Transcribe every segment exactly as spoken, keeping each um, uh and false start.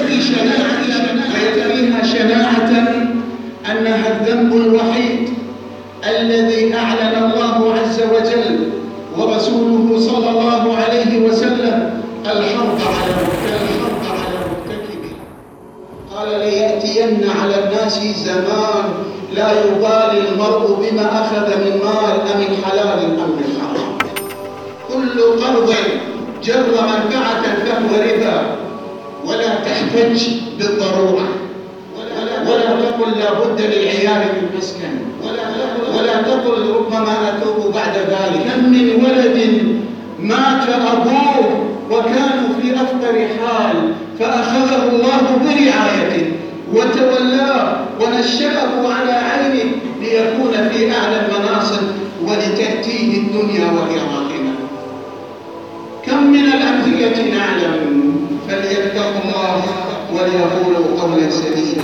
ويكفي شناعة ويكفيها شناعة أنها الذنب الوحيد الذي أعلن الله عز وجل ورسوله صلى الله عليه وسلم الحرب على مرتكبه. قال ليأتين على الناس زمان لا يبالي المرء بما أخذ من مال أم حلال أم من حرام. كل قرض جر منفعة فهو ربا، ولا تحتج بالضرورة، ولا تقل لا بد للعيال من مسكن، ولا تقل ربما أتوب بعد ذلك. كم من ولد مات أبوه وكانوا في أفقر حال فأخذه الله برعايته وتولاه ونشأه على عينه ليكون في أعلى المناصب ولتأتيه الدنيا وهي راغمة. كم من الأمثلة نعلم، فليتقوا الله وليقولوا قولا سديدا.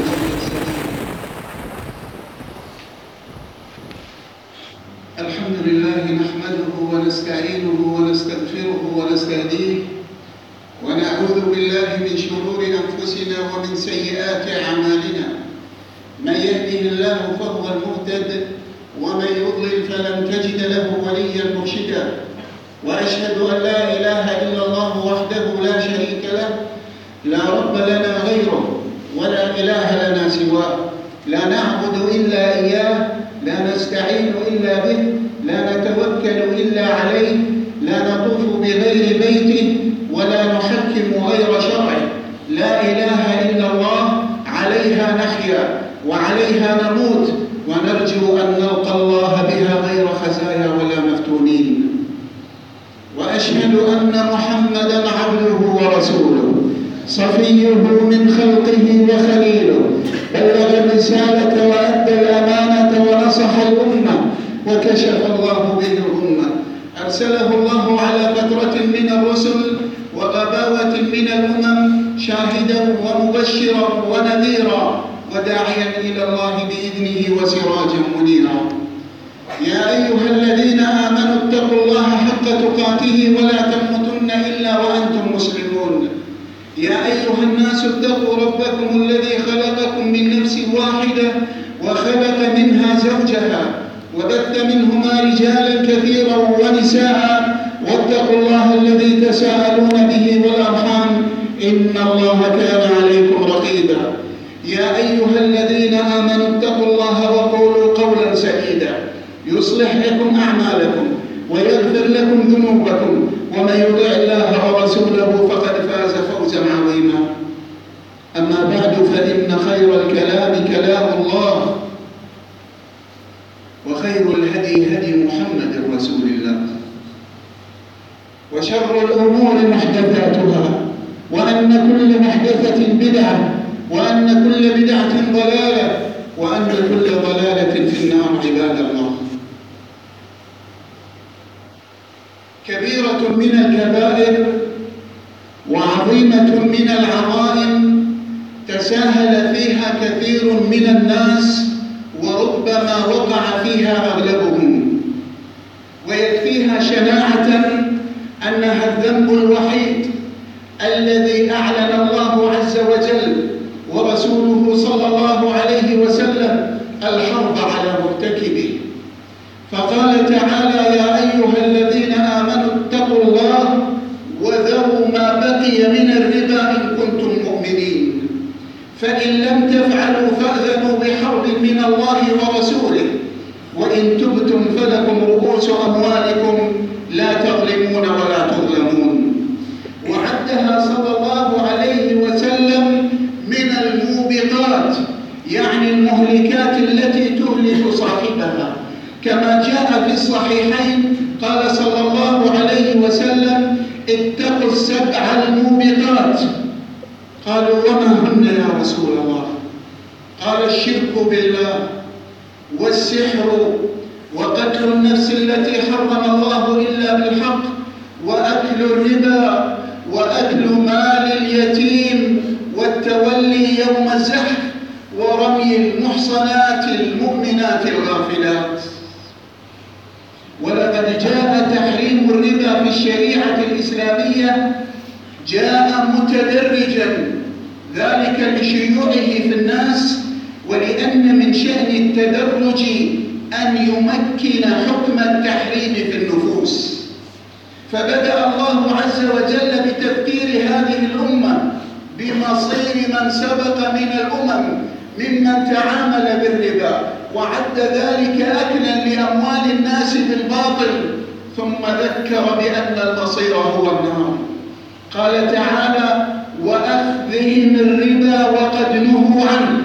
الحمد لله نحمده ونستعينه ونستغفره ونستهديه ونعوذ بالله من شرور أنفسنا ومن سيئات أعمالنا. من يهده الله فهو المهتد، ومن يضلل فلن تجد له وليا مرشدا. وأشهد أن لا إله إلا الله وحده لا شريك له، لا رب لنا غيره ولا إله لنا سواه، لا نعبد إلا إياه، لا نستعين إلا به، لا نتوكل إلا عليه، لا نطوف بغير بيته ولا نحكم غير شرعه. لا إله إلا الله، عليها نحيا وعليها نموت، ونرجو أن نلقى الله بها غير خزايا ولا مفتونين. وأشهد أن محمدًا عبده ورسوله، صفيه من خلقه وخليله، بلغ الرسالة وأدى الأمانة ونصح الأمة وكشف الله به الأمة. أرسله الله على فترة من الرسل وغباوة من الأمم شاهدا ومبشرا ونذيرا وداعيا إلى الله بإذنه وسراجا منيرا. يا أيها الذين آمنوا اتقوا الله حق تقاته ولا تموتن إلا وأنتم مسلمون. يا أيها الناس اتقوا ربكم الذي خلقكم من نفس واحدة وخلق منها زوجها وبث منهما رجالا كثيرا ونساء، واتقوا الله الذي تساءلون به والأرحام إن الله كان عليكم رقيبا. يا أيها الذين آمنوا اتقوا الله وقولوا قولا سديدا يصلح لكم أعمالكم ويغفر لكم ذنوبكم، ومن يطع الله ورسوله فقد فاز فوزا عظيما. أما بعد، فإن خير الكلام كلام الله، وخير الهدي هدي محمد رسول الله، وشر الأمور محدثاتها، وأن كل محدثة بدعة، وأن كل بدعة ضلالة، وأن كل ضلالة في النار. عباد الله، كبيرة من الكبائر وعظيمة من العظائم تساهل فيها كثير من الناس، وربما وقع فيها أغلبهم. ويكفيها شناعة أنها الذنب الوحيد الذي أعلن الله عز وجل ورسوله صلى الله عليه وسلم الحرب على مرتكبه. فقال تعالى: يا أيها الذين آمنوا اتقوا الله وذروا ما بقي من الربا إن كنتم مؤمنين، فإن لم تفعلوا فأذنوا بحرب من الله ورسوله، وإن تبتم فلكم رؤوس أموالكم لا تظلمون ولا تظلمون. وعدها صلى الله عليه وسلم من الموبقات، يعني المهلكات التي تهلك صاحبها، كما جاء في الصحيحين قال صلى الله عليه وسلم: اتقوا السبع الموبقات. قالوا: وما هن يا رسول الله؟ قال: الشرك بالله، والسحر، وقتل النفس التي حرم الله إلا بالحق، وأكل الربا، وأكل مال اليتيم، والتولي يوم الزحف، ورمي المحصنات المؤمنات الغافلات. ولقد جاء تحريم الربا في الشريعة الإسلامية جاء متدرجا ذلك لشيوعه في الناس، ولأن من شأن التدرج أن يمكن حكم التحريم في النفوس. فبدأ الله عز وجل بتذكير هذه الأمة بمصير من سبق من الأمم ممن تعامل بالربا، وعد ذلك أكلا لأموال الناس بالباطل، ثم ذكر بأن المصير هو النار. قال تعالى: وأخذهم الربا وقد نهوا عنه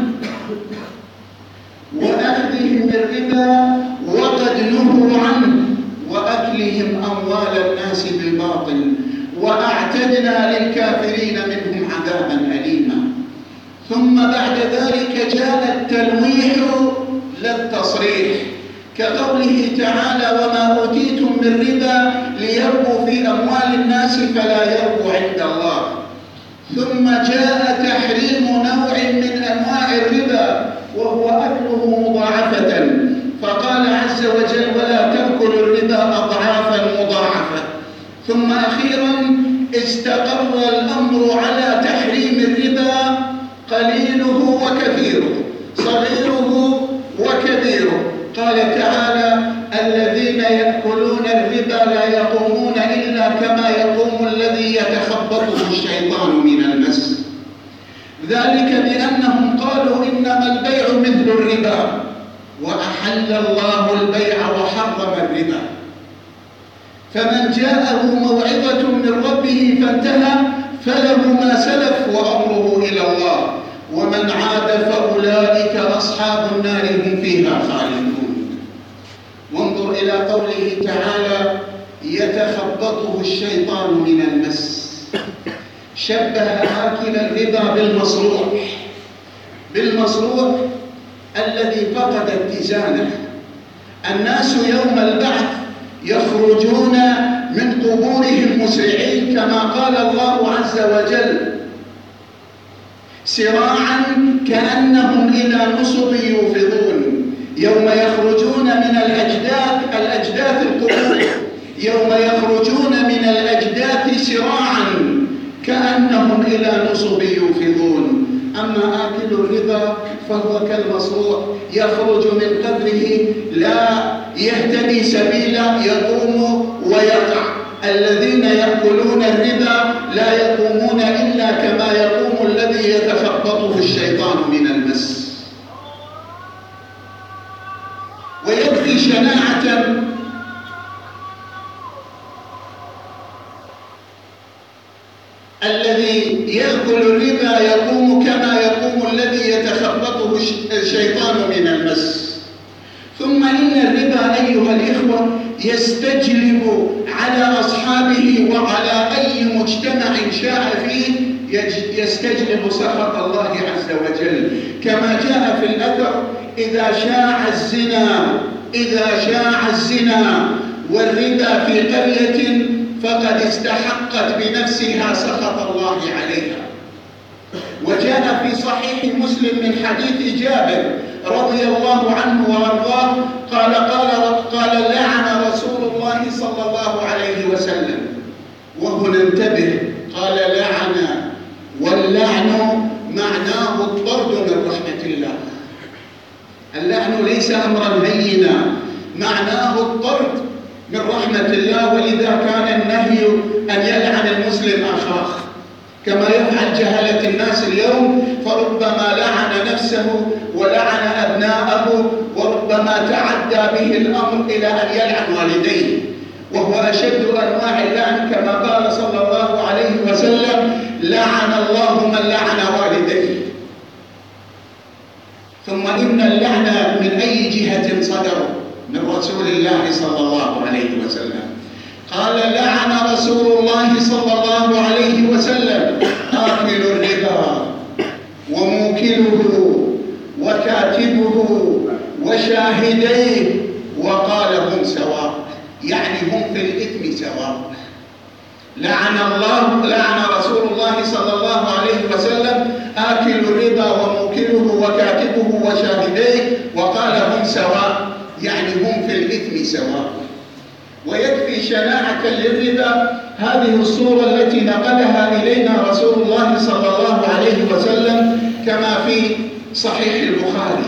وأخذهم الربا وقد نهوا عنه وأكلهم أموال الناس بالباطل وأعتدنا للكافرين منهم عذابا أليما. ثم بعد ذلك جاء التلويح لا التصريح، كقوله تعالى: وما أوتيتم من ربا ليربوا في أموال الناس فلا يربوا عند الله. ثم جاء تحريم نوع من أنواع الربا وهو أكله مضاعفة، فقال عز وجل: ولا تأكلوا الربا أضعافا مضاعفة. ثم أخيرا استقر الأمر على تحريم الربا قليله وكثيره، صغيره وكبيره. قال تعالى: الذين يأكلون الربا لا يقومون إلا كما يقوم الذي يتخبطه الشيطان من المس. ذلك بأنهم قالوا إنما البيع مثل الربا، وأحل الله البيع وحرم الربا. فمن جاءه موعظة من ربه فانتهى فله ما سلف وأمره إلى الله، ومن عاد فأولئك أصحاب النار هم فيها خالدون. وانظر إلى قوله تعالى: يتخبطه الشيطان من المس. شبه آكل الربا بالمصروع بالمصروع الذي فقد اتزانه. الناس يوم البعث يخرجون من قبورهم مسرعين كما قال الله عز وجل: سراعا كأنهم إلى نصب يوفضون. يوم يخرجون من الأجداث الأجداث القبور يوم يخرجون من الأجداث سراعا كأنهم إلى نصب يوفضون. أما آكل الربا فهو كالمصروع، يخرج من قبره لا يهتدي سبيلا، يقوم ويقع. الذين يأكلون الربا لا يقومون إلا كما يقوم الذي يتخبطه الشيطان من المس. ويكفي شناعة الذي يأكل الربا يقوم كما يقوم الذي يتخبطه الشيطان من المس. ثم إن الربا أيها الإخوة يستجلب على أصحابه وعلى أي مجتمع شاء فيه يستجلب سخط الله عز وجل، كما جاء في الأثر: إذا شاع الزنا إذا شاع الزنا والربا في قرية فقد استحقت بنفسها سخط الله عليها. وجاء في صحيح مسلم من حديث جابر رضي الله عنه وارضاه قال قال قال لعن رسول الله صلى الله عليه وسلم. وهنا انتبه، قال لعن، واللعن معناه الطرد من رحمة الله. اللعن ليس أمرا هينا، معناه الطرد من رحمة الله. ولذا كان النهي أن يلعن المسلم أخاه، كما يفعل جهلة الناس اليوم، فربما لعن نفسه ولعن أبناءه، وربما تعدى به الأمر إلى أن يلعن والديه، وهو أشد أنواع اللعن، كما قال صلى الله عليه وسلم: لعن الله من لعن والديه. ثم إن اللعن من أي جهة صدر؟ من رسول الله صلى الله عليه وسلم. قال: لعن رسول الله صلى الله عليه وسلم آكل الربا وموكله وكاتبه وشاهديه، وقال: هم سواء، يعني هم في الإثم سواء. لعن الله لعن رسول الله صلى الله عليه وسلم آكل الربا وموكله وكاتبه وشاهديه، وقال: هم سواء، يعني هم في الإثم سواء. ويكفي شناعة للربا هذه الصورة التي نقلها إلينا رسول الله صلى الله عليه وسلم كما في صحيح البخاري.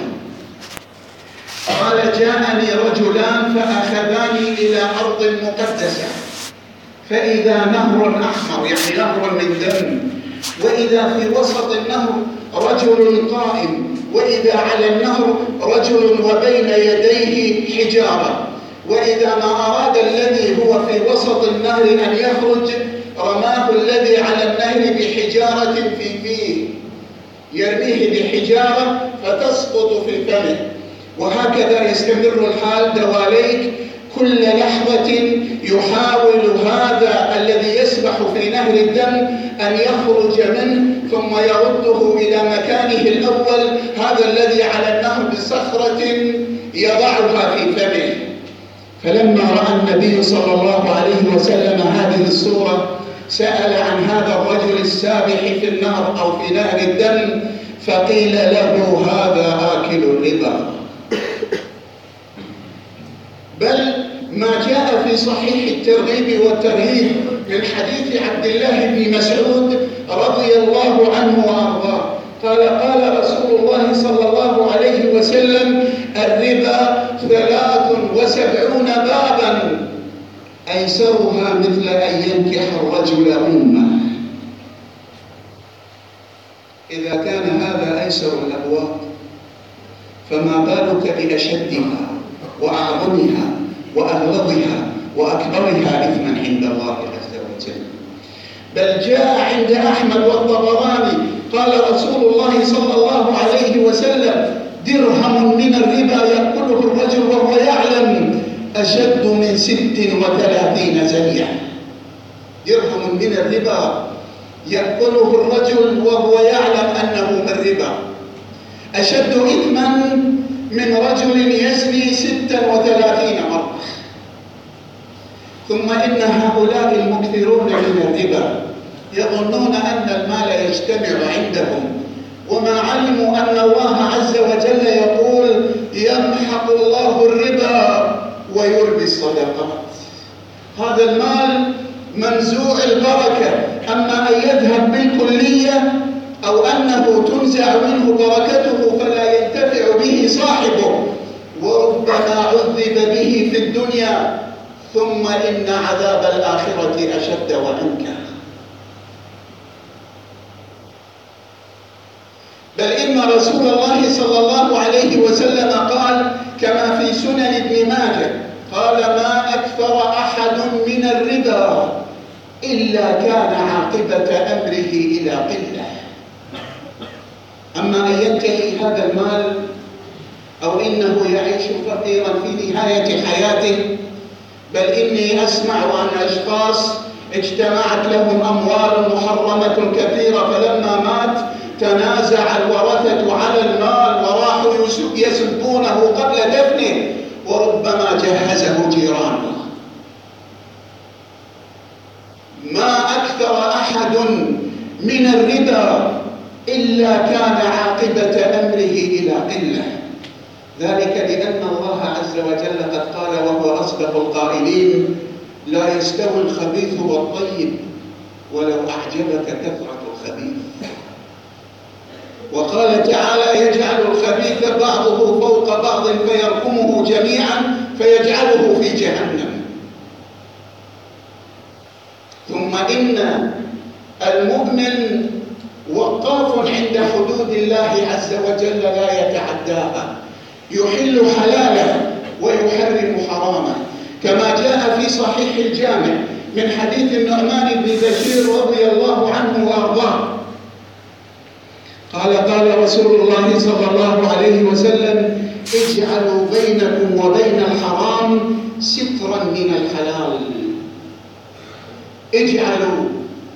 قال: جاءني رجلان فأخذاني إلى أرض مقدسة، فإذا نهر أحمر، يعني نهر من دم، وإذا في وسط النهر رجل قائم، وإذا على النهر رجل وبين يديه حجارة، وإذا ما أراد الذي هو في وسط النهر أن يخرج رماه الذي على النهر بحجارة في فيه، يرميه بحجارة فتسقط في فمه، وهكذا يستمر الحال دواليك. كل لحظة يحاول هذا الذي يسبح في نهر الدم أن يخرج منه ثم يرده إلى مكانه الأول، هذا الذي على النهر بصخرة يضعها في فمه. فلما رأى النبي صلى الله عليه وسلم هذه الصورة سأل عن هذا الرجل السابح في النهر أو في نهر الدم، فقيل له: هذا آكل الربا. بل ما جاء في صحيح الترغيب والترهيب من حديث عبد الله بن مسعود رضي الله عنه وأرضاه قال: قال رسول الله صلى الله عليه وسلم: الربا ثلاث وسبعون بابا أيسرها مثل أن ينكح الرجل أمه. إذا كان هذا أيسر الأبواب فما بالك بأشدها وأعظمها وأغلظها وأكبرها إثما عند الله عز وجل. بل جاء عند أحمد والطبراني قال رسول الله صلى الله عليه وسلم: درهم من الربا يأكله الرجل وهو يعلم أشد من ست وثلاثين زنية. درهم من الربا يأكله الرجل وهو يعلم أنه من ربا أشد إثما من رجل يزني ستا وثلاثين مرة. ثم إن هؤلاء المكثرون من الربا يظنون أن المال يجتمع عندهم، وما علموا أن الله عز وجل يقول: يمحق الله الربا ويربي الصدقات. هذا المال منزوع البركة، أما أن يذهب بالكلية أو أنه تنزع منه بركته فلا ينتفع به صاحبه، وربما عذب به في الدنيا، ثم إن عذاب الآخرة أشد وأنكى. بل إن رسول الله صلى الله عليه وسلم قال كما في سنن ابن ماجه قال: ما أكثر أحد من الربا إلا كان عاقبة أمره إلى قلة. أما أن ينتهي هذا المال أو إنه يعيش فقيرا في نهاية حياته، بل إني أسمع عن أشخاص اجتمعت لهم أموال محرمة كثيرة، فلما مات تنازع الورثة على المال وراحوا يسبونه قبل دفنه، وربما جهزه جيرانه. ما أكثر أحد من الربا إلا كان عاقبة أمره إلى قلة. ذلك لأن الله عز وجل قد قال وهو أصدق القائلين: لا يستوي الخبيث والطيب ولو أعجبك كثرة الخبيث. وقال تعالى: يجعل الخبيث بعضه فوق بعض فيركمه جميعا فيجعله في جهنم. ثم إن المؤمن وقاف عند حدود الله عز وجل لا يتعداها، يحل حلاله ويحرم حرامه، كما جاء في صحيح الجامع من حديث النعمان بن بشير رضي الله عنه وأرضاه قال: قال رسول الله صلى الله عليه وسلم: اجعلوا بينكم وبين الحرام سترا من الحلال. اجعلوا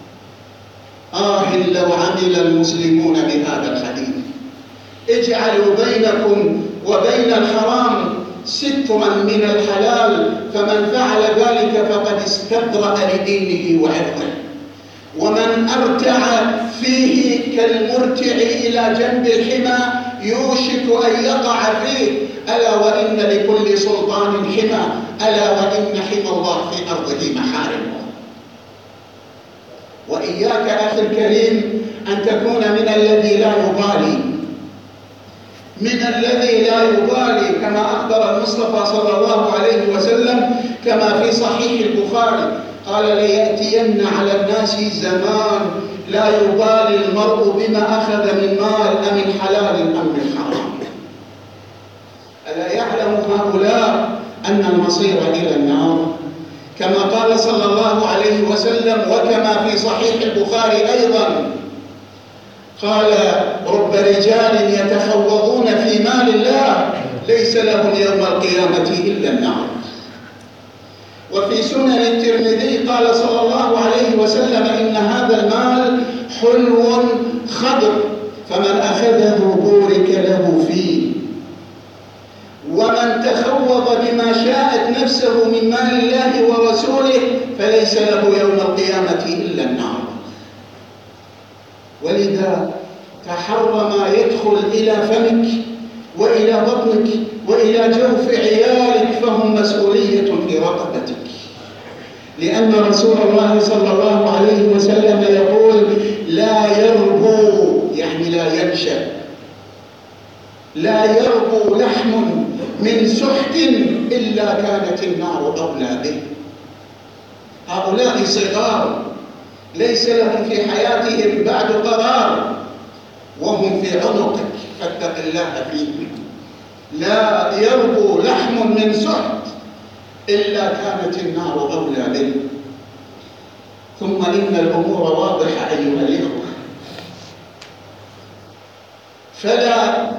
آه لو عمل المسلمون بهذا الحديث. اجعلوا بينكم وبين الحرام سترا من الحلال، فمن فعل ذلك فقد استبرأ لدينه وعرضه، ومن أرتع فيه كالمرتع إلى جنب الحمى يوشك أن يقع فيه. ألا وإن لكل سلطان حمى، ألا وإن حمى الله في أرضه محارمه. وإياك أخي الكريم أن تكون من الذي لا يبالي، من الذي لا يبالي، كما أخبر المصطفى صلى الله عليه وسلم كما في صحيح البخاري قال: ليأتين على الناس زمان لا يبالي المرء بما أخذ من مال أم حلال أم من حرام. ألا يعلم هؤلاء أن المصير إلى النار؟ كما قال صلى الله عليه وسلم وكما في صحيح البخاري أيضا قال: رب رجال يتخوضون في مال الله ليس لهم يوم القيامة إلا النار. وفي سنن الترمذي قال صلى الله عليه وسلم: إن هذا المال حلو خضر فمن أخذه بورك له فيه، ومن تخوض بما شاءت نفسه من مال الله ورسوله فليس له يوم القيامة إلا النار. ولذا تحر ما يدخل إلى فمك وإلى بطنك وإلى جوف عيالك فهم مسؤولية في رقبتك، لأن رسول الله صلى الله عليه وسلم يقول: لا يربو، يعني لا ينشأ، لا يربو لحم من سحت إلا كانت النار أولى به. هؤلاء صغار ليس لهم في حياتهم بعد قرار وهم في عنقك فاتق الله فيهم. لا يربو لحم من سحت إلا كانت النار أولى به. ثم إن الأمور واضحة أيها الإخوة، فلا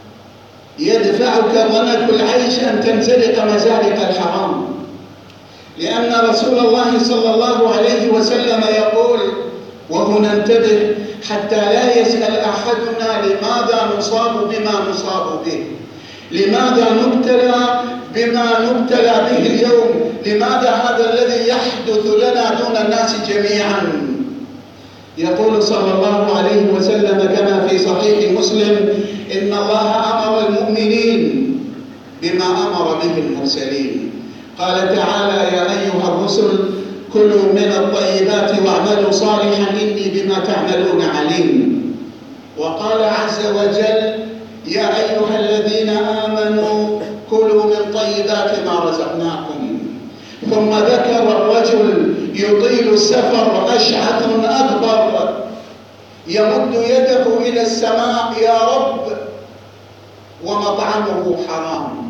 يدفعك ظنك العيش أن تنزلق مزالق الحرام، لأن رسول الله صلى الله عليه وسلم يقول، وهنا انتبه حتى لا يسأل أحدنا لماذا نصاب بما نصاب به، لماذا نبتلى بما نبتلى به اليوم، لماذا هذا الذي يحدث لنا دون الناس جميعا. يقول صلى الله عليه وسلم كما في صحيح مسلم: إن الله أمر المؤمنين بما أمر به المرسلين. قال تعالى: يا أيها الرسل كلوا من الطيبات واعملوا صالحا إني بما تعملون عليم. وقال عز وجل: يا أيها الذين آمنوا كلوا من طيبات ما رزقناكم. ثم ذكر الرجل يطيل السفر أشعث أكبر يمد يده إلى السماء: يا رب، ومطعمه حرام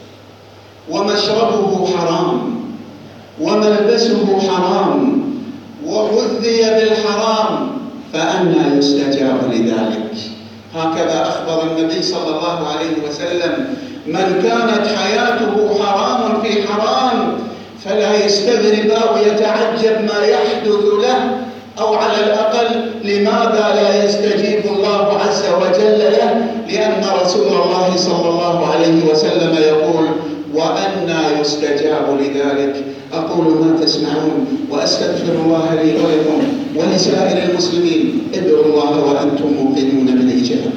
ومشربه حرام وملبسه حرام وغذي بالحرام فأنى يستجاب لذلك. هكذا أخبر النبي صلى الله عليه وسلم: من كانت حياته حراما في حرام فلا يستغرب أو يتعجب ما يحدث له، أو على الأقل لماذا لا يستجيب الله عز وجل له، لأن رسول الله صلى الله عليه وسلم يقول: وأنى يستجاب لذلك. أقول ما تسمعون وأستغفر الله لي ولكم ولسائر المسلمين. ادعوا الله وأنتم موقنون بالإجابة.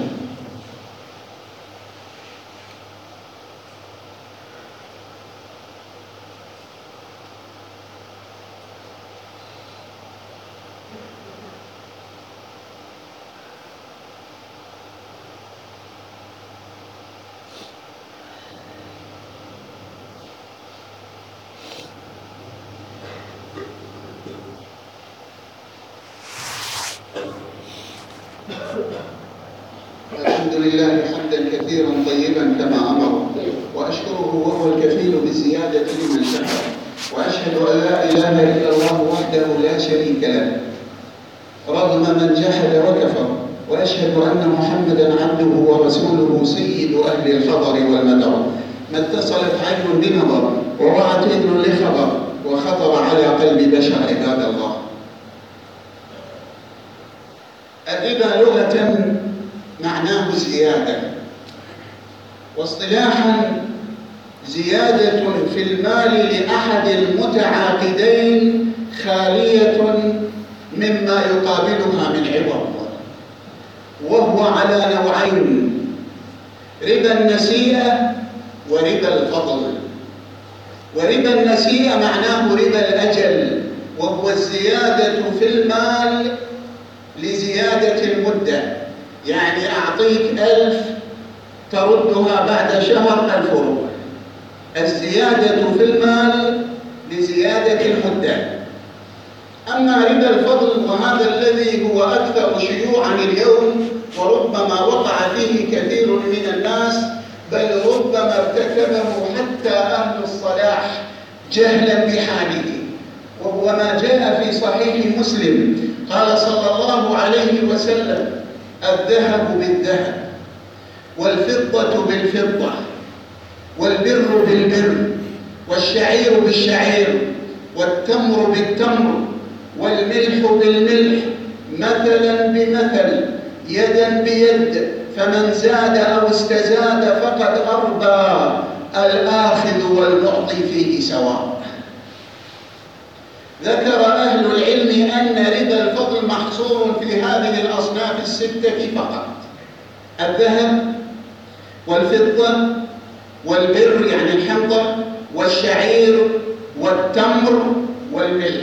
الحمد لله حمدا كثيرا طيبا كما أمر، وأشكره وهو الكفيل بالزيادة لمن شكر، وأشهد أن لا إله إلا الله وحده لا شريك له رغم من جحد وكفر، وأشهد أن محمدا عبده ورسوله سيد أهل الخبر والمدر. ما اتصلت عين بنظر ووعت إذن لخبر وخطر على قلب بشر عباد الله. الربا لغة معناه زيادة، واصطلاحا زيادة في المال لأحد المتعاقدين خالية مما يقابلها من عوض، وهو على نوعين: ربا النسيئة وربا الفضل. وربا النسيئة معناه ربا الأجل، وهو الزيادة في المال لزيادة المدة، يعني أعطيك ألف تردها بعد شهر ألف ربع. الزيادة في المال لزيادة المدة. أما ربا الفضل وهذا الذي هو أكثر شيوعا اليوم وربما وقع فيه كثير من الناس، بل ربما ارتكبه حتى أهل الصلاح جهلا بحاله، وهو ما جاء في صحيح مسلم قال صلى الله عليه وسلم: الذهب بالذهب والفضة بالفضة والبر بالبر والشعير بالشعير والتمر بالتمر والملح بالملح مثلا بمثل يدا بيد، فمن زاد أو استزاد فقد أربى، الآخذ والمعطي فيه سواء. ذكر أهل العلم أن ربا الفضل محصور في هذه الأصناف الستة فقط: الذهب والفضة والبر يعني الحنطة والشعير والتمر والملح.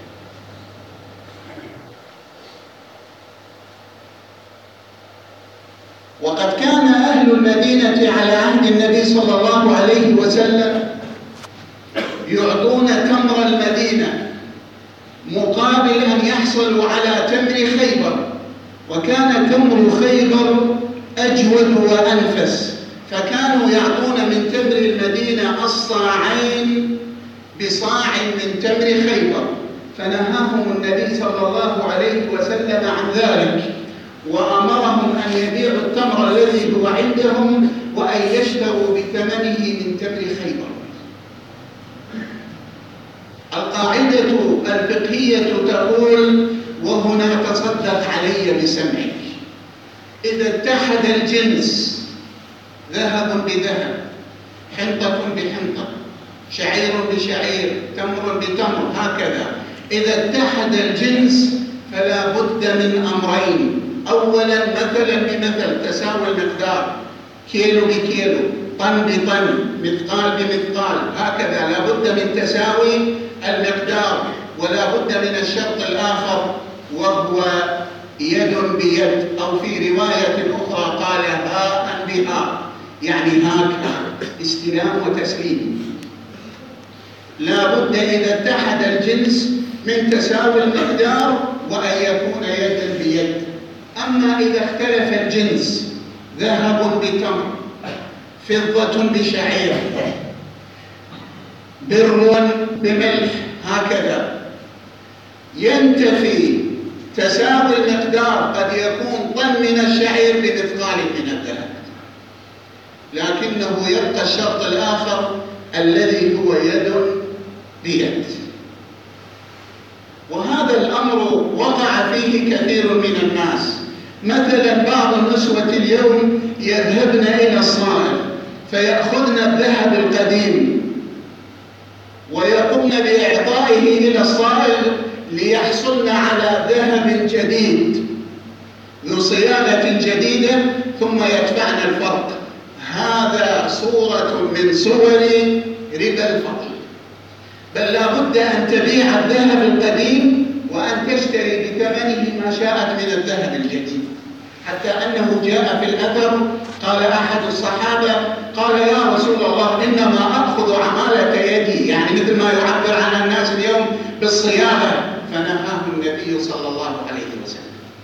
وقد كان أهل المدينة على عهد النبي صلى الله عليه وسلم يعطون تمر المدينة مقابل أن يحصلوا على تمر خيبر، وكان تمر خيبر أجود وأنفس، فكانوا يعطون من تمر المدينة الصاعين بصاع من تمر خيبر، فنهاهم النبي صلى الله عليه وسلم عن ذلك، وأمرهم أن يبيعوا التمر الذي هو عندهم وأن يشتروا بثمنه من تمر خيبر. القاعدة الفقهية تقول: وهنا تصدق علي بسمعك. إذا اتحد الجنس ذهب بذهب، حنطة بحنطة، شعير بشعير، تمر بتمر، هكذا إذا اتحد الجنس فلا بد من أمرين: أولا مثلا بمثل، تساوي المقدار، كيلو بكيلو، طن بطن، مثقال بمثقال، هكذا لا بد من تساوي المقدار. ولا بد من الشرط الآخر وهو يد بيد، أو في رواية أخرى قال هاء بهاء، يعني هكذا استلام وتسليم. لا بد إذا اتحد الجنس من تساوي المقدار وأن يكون يدا بيد. أما إذا اختلف الجنس، ذهب بتمر، فضة بشعير، بر بملح، هكذا ينتفي تساوي المقدار. قد يكون طن من الشعير بمثقال من الذهب، لكنه يبقى الشرط الآخر الذي هو يد بيد. وهذا الأمر وقع فيه كثير من الناس. مثلا بعض النسوة اليوم يذهبن إلى الصائغ فيأخذن الذهب القديم ويقومن بإعطائه إلى الصائغ ليحصلن على ذهب جديد ذو صياغة جديدة، ثم يدفعن الفرق. هذا صورة من صور ربا الفضل. بل لا بد أن تبيع الذهب القديم وأن تشتري بثمنه ما شاءت من الذهب الجديد، حتى أنه جاء في الأثر قال أحد الصحابة: قال يا رسول الله إنما أخذ عمالة يدي، يعني مثل ما يعبر عن الناس اليوم بالصياغة، فنهاه النبي صلى الله عليه وسلم.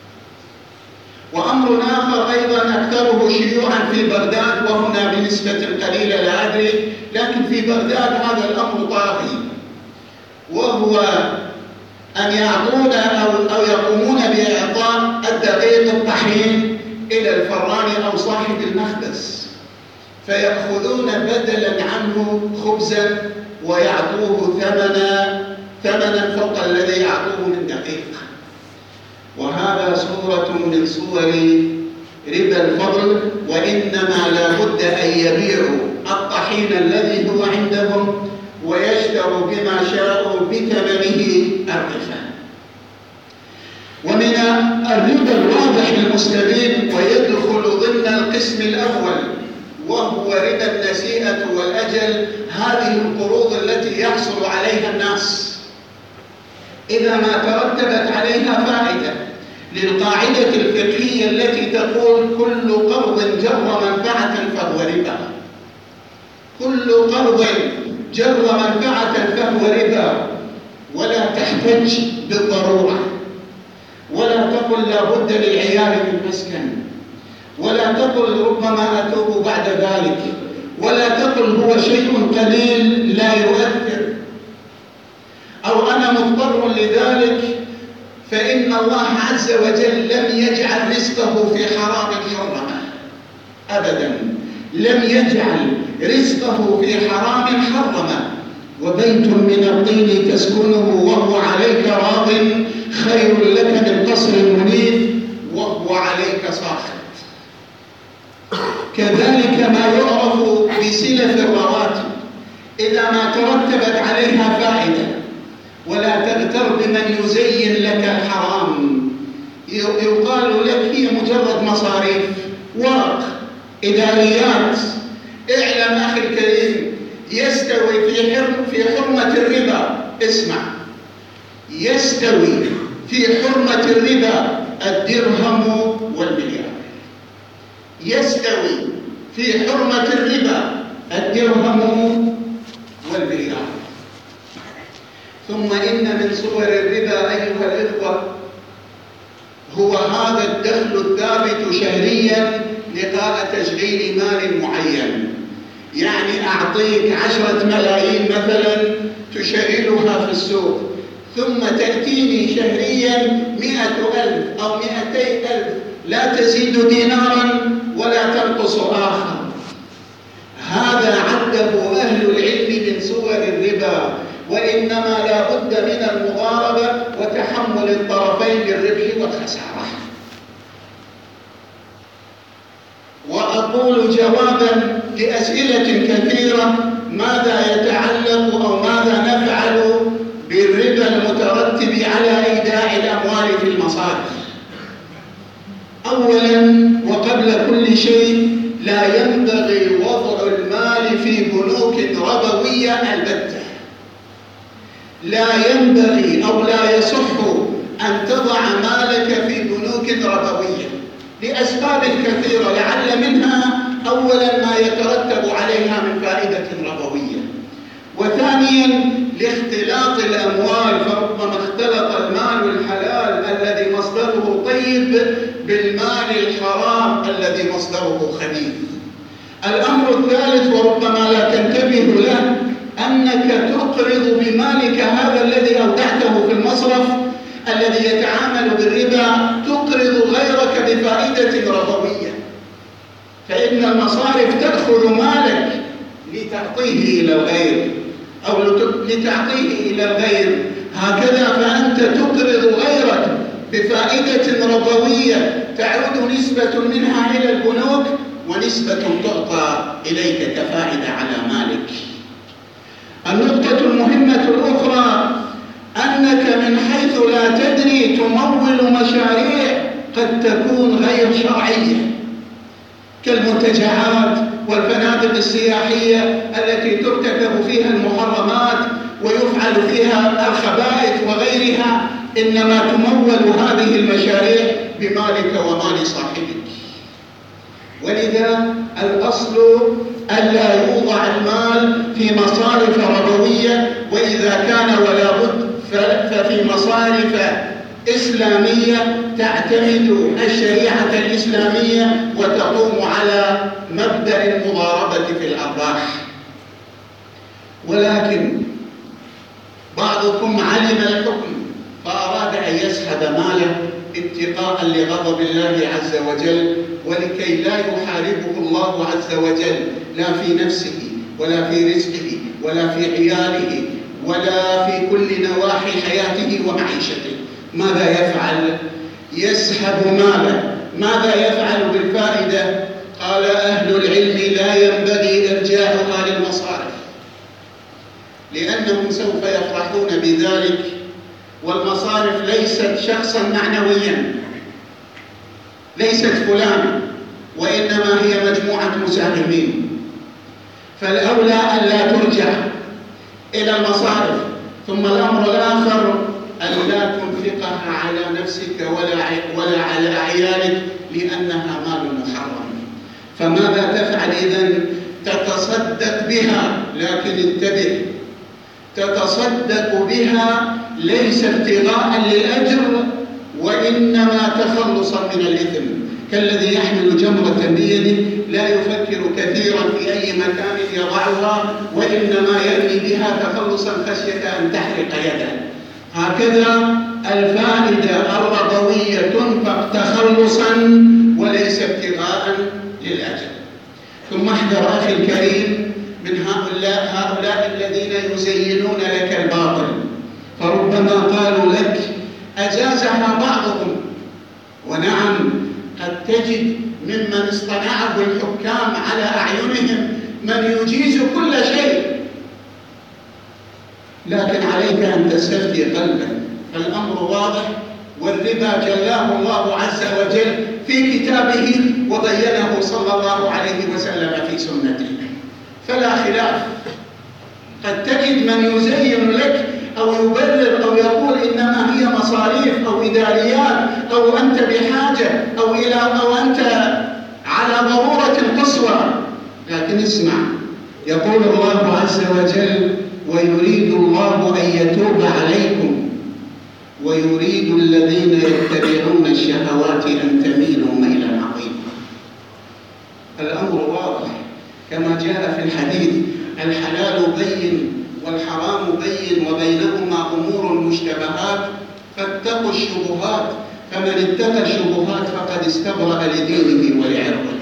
وأمر آخر أيضا أكثره شيوعا في بغداد، وهنا بنسبة قليلة لا أدري، لكن في بغداد هذا الأمر طاغي، وهو أن يعطون أو, أو يقومون بإعطاء الدقيق الطحين إلى الفران أو صاحب المخبز، فيأخذون بدلا عنه خبزا ويعطوه ثمنا ثمنا فوق الذي يعطوه من دقيق. وهذا صورة من صور ربا الفضل. وإنما لا بد أن يبيعوا الطحين الذي هو عندهم ويشتروا بما شاءوا بثمنه الرفع. ومن الربا الواضح المستبين ويدخل ضمن القسم الأول وهو ربا النسيئة والأجل، هذه القروض التي يحصل عليها الناس إذا ما ترتبت عليها فائدة، للقاعدة الفقهية التي تقول كل قرض جر منفعة فهو ربا. كل قرض جر منفعة فهو ربا، ولا تحتج بالضرورة، ولا تقل لا بد للعيال من مسكن، ولا تقل ربما أتوب بعد ذلك، ولا تقل هو شيء قليل لا يؤثر، أو أنا مضطر لذلك فإن الله عز وجل لم يجعل رزقه في حرام حرمه أبدا، لم يجعل رزقه في حرام حرمه. وبيت من الطين تسكنه وهو عليك راض خير لك من قصر منيف وهو عليك ساخط. كذلك ما يعرف بسلف الرواتب إذا ما ترتبت عليها فائدة، ولا تغتر بمن يزين لك الحرام. يقال لك هي مجرد مصاريف، ورق، إداريات. اعلم أخي الكريم، يستوي في حرم في حرمة الربا، اسمع، يستوي في حرمة الربا الدرهم والمليار. يستوي في حرمة الربا الدرهم والمليار. ثم إن من صور الربا أيها الإخوة هو هذا الدخل الثابت شهريا لقاء تشغيل مال معين. يعني أعطيك عشرة ملايين مثلا تشغلها في السوق، ثم تأتيني شهريا مئة ألف أو مئتي ألف، لا تزيد دينارا ولا تنقص آخر. هذا عده أهل العلم من صور الربا، وإنما لا بد من المضاربة وتحمل الطرفين للربح والخسارة. وأقول جوابا لأسئلة كثيرة: ماذا يتعلق أو ماذا نفعل بالربا المترتب على إيداع الأموال في المصارف؟ أولا وقبل كل شيء، لا ينبغي وضع المال في بنوك ربوية البتة. لا ينبغي أو لا يصح أن تضع مالك في بنوك ربوية لأسباب كثيرة، لعل منها أولا ما يترتب عليها من فائدة ربوية، وثانيا لاختلاط الأموال، فربما اختلط المال الحلال الذي مصدره طيب بالمال الحرام الذي مصدره خبيث. الأمر الثالث وربما لا تنتبه له، أنك تقرض بمالك هذا الذي أودعته في المصرف الذي يتعامل بالربا، تقرض غيرك بفائدة ربوية. فإن المصارف تأخذ مالك لتعطيه إلى الغير أو لتعطيه إلى الغير، هكذا فأنت تقرض غيرك بفائدة ربوية تعود نسبة منها إلى البنوك ونسبة تعطى إليك كفائدة على مالك. النقطة المهمة الأخرى أنك من حيث لا تدري تمول مشاريع قد تكون غير شرعية، كالمنتجعات والفنادق السياحية التي ترتكب فيها المحرمات ويفعل فيها الخبائث وغيرها، إنما تمول هذه المشاريع بمالك ومال صاحبك. ولذا الأصل ألا يوضع المال في مصارف ربوية، وإذا كان ولا بد ففي مصارف إسلامية تعتمد الشريعة الإسلامية وتقوم على مبدأ المضاربة في الأرباح. ولكن بعضكم علم الحكم فأراد أن يسحب ماله ابتغاء لغضب الله عز وجل، ولكي لا يحاربه الله عز وجل لا في نفسه ولا في رزقه ولا في عياله ولا في كل نواحي حياته ومعيشته. ماذا يفعل؟ يسحب ماله. ماذا يفعل بالفائدة؟ قال أهل العلم لا ينبغي إرجاعها للمصارف، لأنهم سوف يفرحون بذلك، والمصارف ليست شخصا معنويا، ليست فلان، وإنما هي مجموعة مساهمين. فالأولى أن لا ترجع إلى المصارف. ثم الأمر الآخر أن لا تنفقها على نفسك ولا ولا على عيالك لأنها مال محرم. فماذا تفعل إذن؟ تتصدق بها، لكن انتبه، تتصدق بها ليس ابتغاء للأجر وإنما تخلصا من الإثم، كالذي يحمل جمرة بيده لا يفكر كثيرا في أي مكان يضعها وإنما يرمي بها تخلصا خشية أن تحرق يده. هكذا الفائدة الربوية تنفق تخلصا وليس ابتغاء للأجر. ثم احذر أخي الكريم من هؤلاء هؤلاء الذين يزينون لك الباطل، فربما قالوا لك أجازها بعضهم، ونعم قد تجد ممن اصطنعه الحكام على أعينهم من يجيز كل شيء، لكن عليك أن تستفتي قلبك. الأمر واضح، والربا جلاه الله عز وجل في كتابه وبينه صلى الله عليه وسلم في سنته، فلا خلاف. قد تجد من يزين لك أو يبرر أو يقول إنما هي مصاريف أو إداريات أو أنت بحاجة أو إلى أو أنت على ضرورة قصوى، لكن اسمع، يقول الله عز وجل: ويريد الله أن يتوب عليكم ويريد الذين يتبعون الشهوات أن تميلوا ميلا عظيما. الأمر واضح كما جاء في الحديث: الحلال بين والحرام بين وبينهما أمور مشتبهات فاتقوا الشبهات، فمن اتقى الشبهات فقد استبرأ لدينه ولعرضه.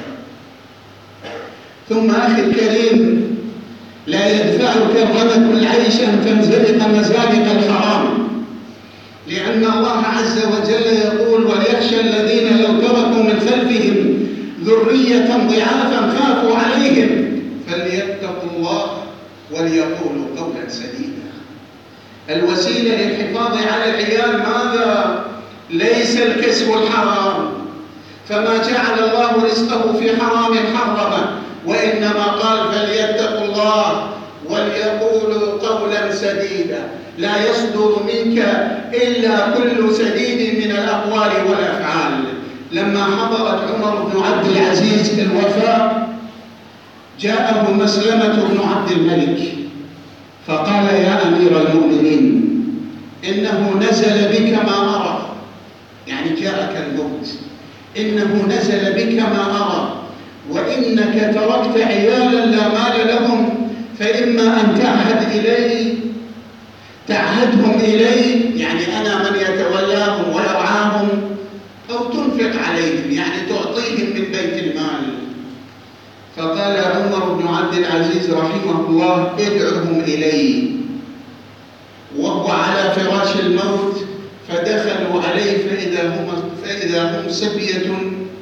ثم أخي الكريم، لا يدفعك الرمق العيش أن تنزلق مزالق الحرام، لأن الله عز وجل يقول: وليخشى الذين لو تركوا من خلفهم ذرية ضعافا خافوا عليهم فليتقوا الله وليقولوا قولا سديدا. الوسيلة للحفاظ على العيال ماذا؟ ليس الكسب الحرام، فما جعل الله رزقه في حرام حرمه، وإنما قال: فليتقوا الله وليقولوا قولا سديدا. لا يصدر منك إلا كل سديد من الأقوال والأفعال. لما حضرت عمر بن عبد العزيز الوفاة جاءه مسلمة بن عبد الملك فقال: يا أمير المؤمنين، إنه نزل بك ما أرى، يعني جاءك الموت، إنه نزل بك ما أرى، وإنك تركت عيالا لا مال لهم، فإما أن تعهد إلي تعهدهم إلي، يعني أنا من يتولاهم ويرعاهم، أو تنفق عليهم، يعني تعطيهم من بيت المال. فقال عمر بن عبد العزيز رحمه الله: ادعهم إلي. وهو على فراش الموت فدخلوا عليه فإذا هم, فإذا هم سبية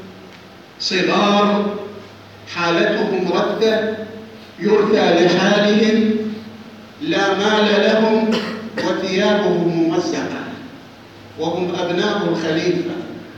صغار حالتهم ردة يرثى لحالهم لا مال لهم وثيابهم ممزقة وهم أبناء الخليفة.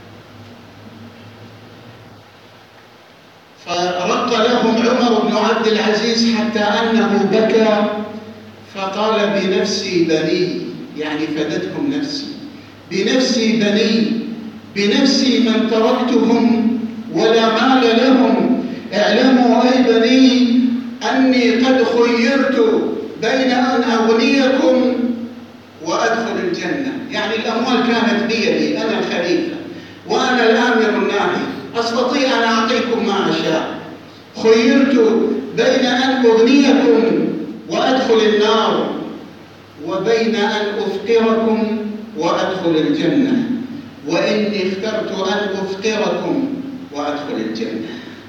فرق لهم عمر بن عبد العزيز حتى أنه بكى فقال: بنفسي بني، يعني فدتهم نفسي، بنفسي بني، بنفسي من تركتهم ولا مال لهم. اعلموا أي بني أني قد خيرت بين أن أغنيكم وأدخل الجنة، يعني الأموال كانت بيدي، أنا الخليفة وأنا الآمر الناهي، أستطيع أن أعطيكم ما أشاء. خيرت بين أن أغنيكم وأدخل النار وبين أن أفقركم وأدخل الجنة، وإني اخترت أن أفقركم وأدخل الجنة.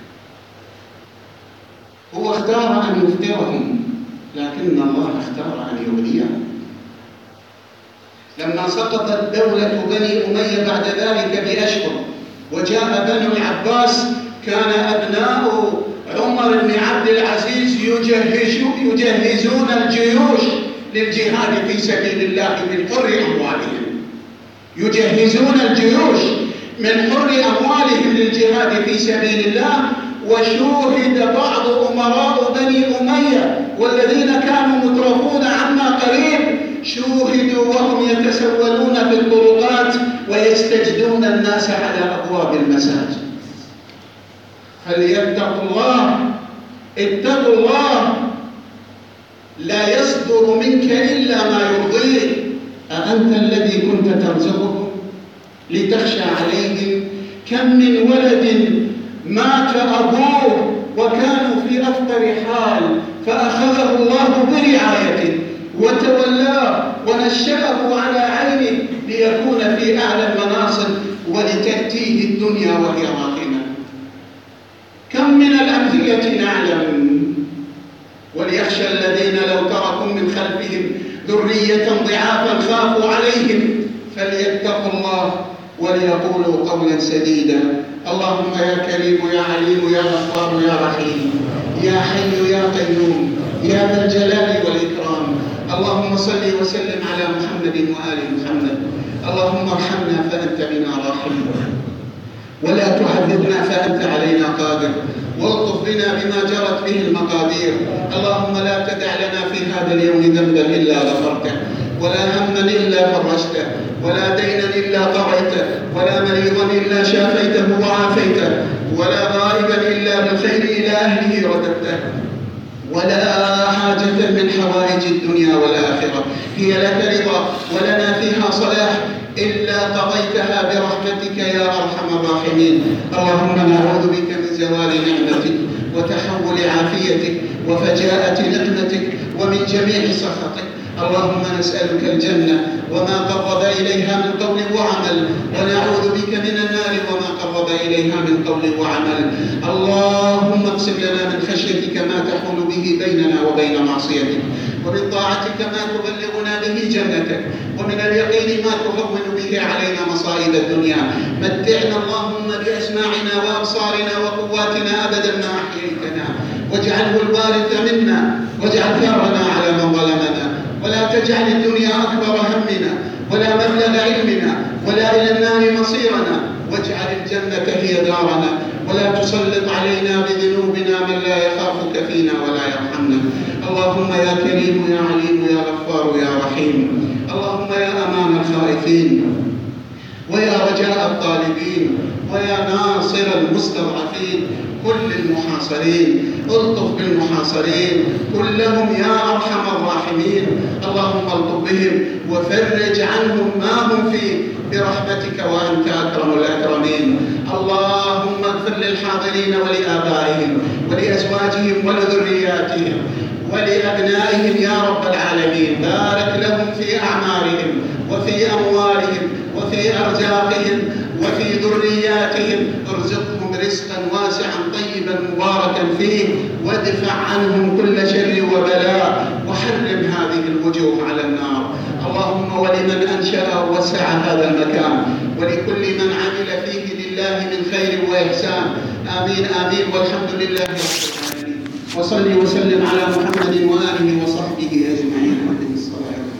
هو اختار أن يفقرهم، لكن الله اختار أن يغنيهم. لما سقطت دولة بني أمية بعد ذلك بأشهر وجاء بنو العباس، كان أبناء عمر بن عبد العزيز يجهزون الجيوش للجهاد في سبيل الله من حر أموالهم، يجهزون الجيوش من حر أموالهم للجهاد في سبيل الله. وشوهد بعض أمراء بني أمية والذين كانوا مترفون عنا قريب شوهدوا وهم يتسولون في الطرقات ويستجدون الناس على أبواب المساجد. فليتقوا الله، اتقوا الله، لا يصدر منك إلا ما يرضيه. أأنت الذي كنت ترزقهم لتخشى عليهم؟ كم من ولد مات أبوه وكانوا في أفقر حال فأخذه الله برعايته وتولاه ونشأه على عينه ليكون في أعلى المناصب ولتأتيه الدنيا وهي راقمة. كم من الأمثلة نعلم. وليخشى الذين لو تركوا من خلفهم ذرية ضعافا خافوا عليهم فليتقوا الله وليقولوا قولا سديدا. اللهم يا كريم يا عليم يا غفار يا رحيم يا حي يا قيوم يا ذا الجلال والإكرام، اللهم صل وسلم على محمد وآل محمد. اللهم ارحمنا فأنت بنا راحم، ولا تعذبنا فأنت علينا قادر، والطف بنا بما جرت به المقادير. اللهم لا تدع لنا في هذا اليوم ذنبا إلا غفرته، ولا هما إلا فرجته، ولا دينا إلا قضيته، ولا مريضا إلا شافيته وعافيته، ولا غائبا إلا بالخير إلى أهله رددته، ولا حاجة من حوائج الدنيا والآخرة هي لك رضا ولنا فيها صلاح إلا قضيتها برحمتك يا أرحم الراحمين. اللهم نعوذ بك من زوال نعمتك وتحول عافيتك وفجاءة نقمتك ومن جميع سخطك. اللهم نسألك الجنة وما قرب إليها من قول وعمل، ونعوذ بك من النار وما قرب إليها من قول وعمل. اللهم اقسم لنا من خشيتك ما تحول به بيننا وبين معصيتك، ومن طاعتك ما تبلغنا به جنتك، ومن اليقين ما تهون به علينا مصائب الدنيا. متعنا اللهم بأسماعنا وأبصارنا وقواتنا أبدا ما أحييتنا، واجعله الوارث منا، واجعل ثارنا على من ظلمنا، ولا تجعل الدنيا أكبر همنا ولا مبلغ علمنا ولا إلى النار مصيرنا، واجعل الجنة هي دارنا، ولا تسلط علينا بذنوبنا من لا يخافك فينا ولا يرحمنا. اللهم يا كريم يا عليم يا غفار يا رحيم، اللهم يا أمان الخائفين ويا رجاء الطالبين ويا ناصر المستضعفين، كل المحاصرين الطف بالمحاصرين كلهم يا أرحم الراحمين. اللهم الطف بهم وفرج عنهم ما هم فيه برحمتك وأنت أكرم الأكرمين. اللهم اغفر للحاضرين ولآبائهم ولأزواجهم ولذرياتهم ولأبنائهم يا رب العالمين. بارك لهم في أعمارهم وفي أموالهم وفي أرزاقهم وفي ذرياتهم، ارزقهم رزقا واسعا طيبا مباركا فيه، وادفع عنهم كل شر وبلاء، وحرم هذه الوجوه على النار. اللهم ولمن أنشأ ووسع هذا المكان، ولكل من عمل فيه لله من خير وإحسان، آمين آمين، والحمد لله رب العالمين. وصلي وسلم على محمد وآله وصحبه أجمعين.